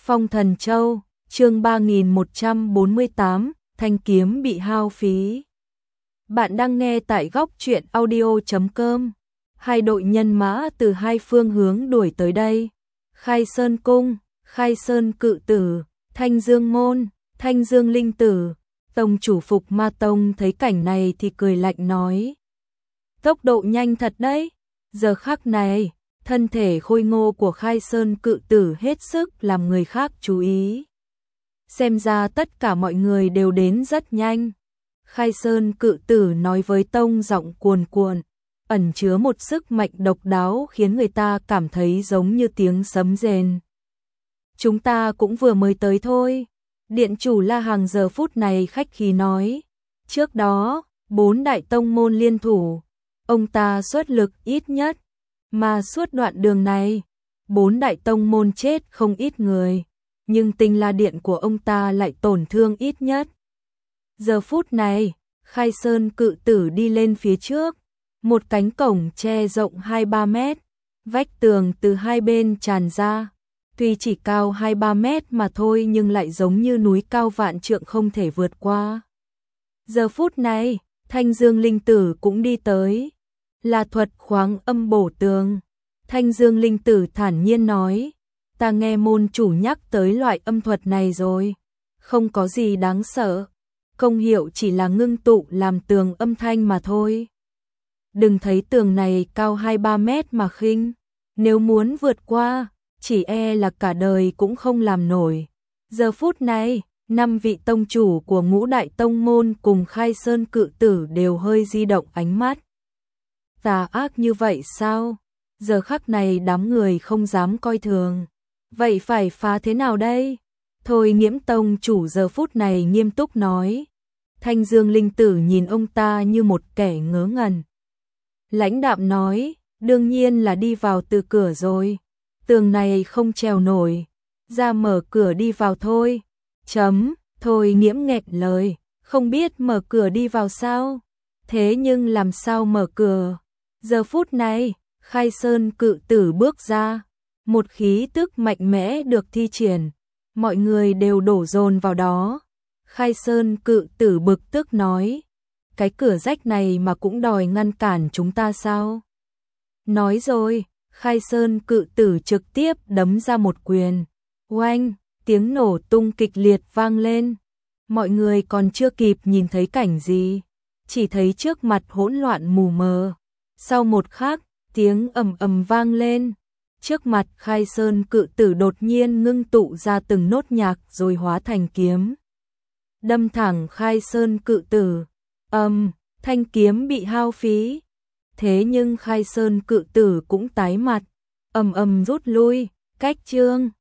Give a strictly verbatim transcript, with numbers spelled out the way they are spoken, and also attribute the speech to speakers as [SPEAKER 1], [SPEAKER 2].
[SPEAKER 1] Phong Thần Châu, chương ba nghìn một trăm bốn mươi tám, thanh kiếm bị hao phí. Bạn đang nghe tại góc truyện audio chấm com. Hai đội nhân mã từ hai phương hướng đuổi tới đây. Khai Sơn Cung, Khai Sơn Cự Tử, Thanh Dương Môn, Thanh Dương Linh Tử. Tông chủ Phục Ma Tông thấy cảnh này thì cười lạnh nói: tốc độ nhanh thật đấy. Giờ khắc này, thân thể khôi ngô của Khai Sơn Cự Tử hết sức làm người khác chú ý. Xem ra tất cả mọi người đều đến rất nhanh. Khai Sơn Cự Tử nói với tông giọng cuồn cuộn, ẩn chứa một sức mạnh độc đáo khiến người ta cảm thấy giống như tiếng sấm rền. Chúng ta cũng vừa mới tới thôi. Điện chủ La Hằng giờ phút này khách khí nói. Trước đó, bốn đại tông môn liên thủ, ông ta xuất lực ít nhất, mà suốt đoạn đường này, bốn đại tông môn chết không ít người, nhưng Tinh La Điện của ông ta lại tổn thương ít nhất. Giờ phút này, Khai Sơn Cự Tử đi lên phía trước, một cánh cổng tre rộng hai ba mét, vách tường từ hai bên tràn ra, tuy chỉ cao hai ba mét mà thôi nhưng lại giống như núi cao vạn trượng không thể vượt qua. Giờ phút này, Thanh Dương Linh Tử cũng đi tới, là thuật khoáng âm bổ tường. Thanh Dương Linh Tử thản nhiên nói, ta nghe môn chủ nhắc tới loại âm thuật này rồi, không có gì đáng sợ, công hiệu chỉ là ngưng tụ làm tường âm thanh mà thôi. Đừng thấy tường này cao hai ba mét mà khinh, nếu muốn vượt qua, chỉ e là cả đời cũng không làm nổi. Giờ phút này, năm vị tông chủ của ngũ đại tông môn cùng Khai Sơn Cự Tử đều hơi di động ánh mắt. Tà ác như vậy sao? Giờ khắc này đám người không dám coi thường. Vậy phải phá thế nào đây? Thôi Nghiễm tông chủ giờ phút này nghiêm túc nói. Thanh Dương Linh Tử nhìn ông ta như một kẻ ngớ ngẩn. Lãnh đạm nói, đương nhiên là đi vào từ cửa rồi. Tường này không trèo nổi, ra mở cửa đi vào thôi. Chấm, thôi Nghiễm nghẹn lời, không biết mở cửa đi vào sao? Thế nhưng làm sao mở cửa? Giờ phút này, Khai Sơn Cự Tử bước ra, một khí tức mạnh mẽ được thi triển, mọi người đều đổ dồn vào đó. Khai Sơn Cự Tử bực tức nói, cái cửa rách này mà cũng đòi ngăn cản chúng ta sao? Nói rồi, Khai Sơn Cự Tử trực tiếp đấm ra một quyền. Oanh, tiếng nổ tung kịch liệt vang lên. Mọi người còn chưa kịp nhìn thấy cảnh gì, chỉ thấy trước mặt hỗn loạn mù mờ. Sau một khắc, tiếng ầm ầm vang lên. Trước mặt Khai Sơn Cự Tử đột nhiên ngưng tụ ra từng nốt nhạc rồi hóa thành kiếm. Đâm thẳng Khai Sơn Cự Tử. Ầm, thanh kiếm bị hao phí. Thế nhưng Khai Sơn Cự Tử cũng tái mặt, ầm ầm rút lui, cách chương.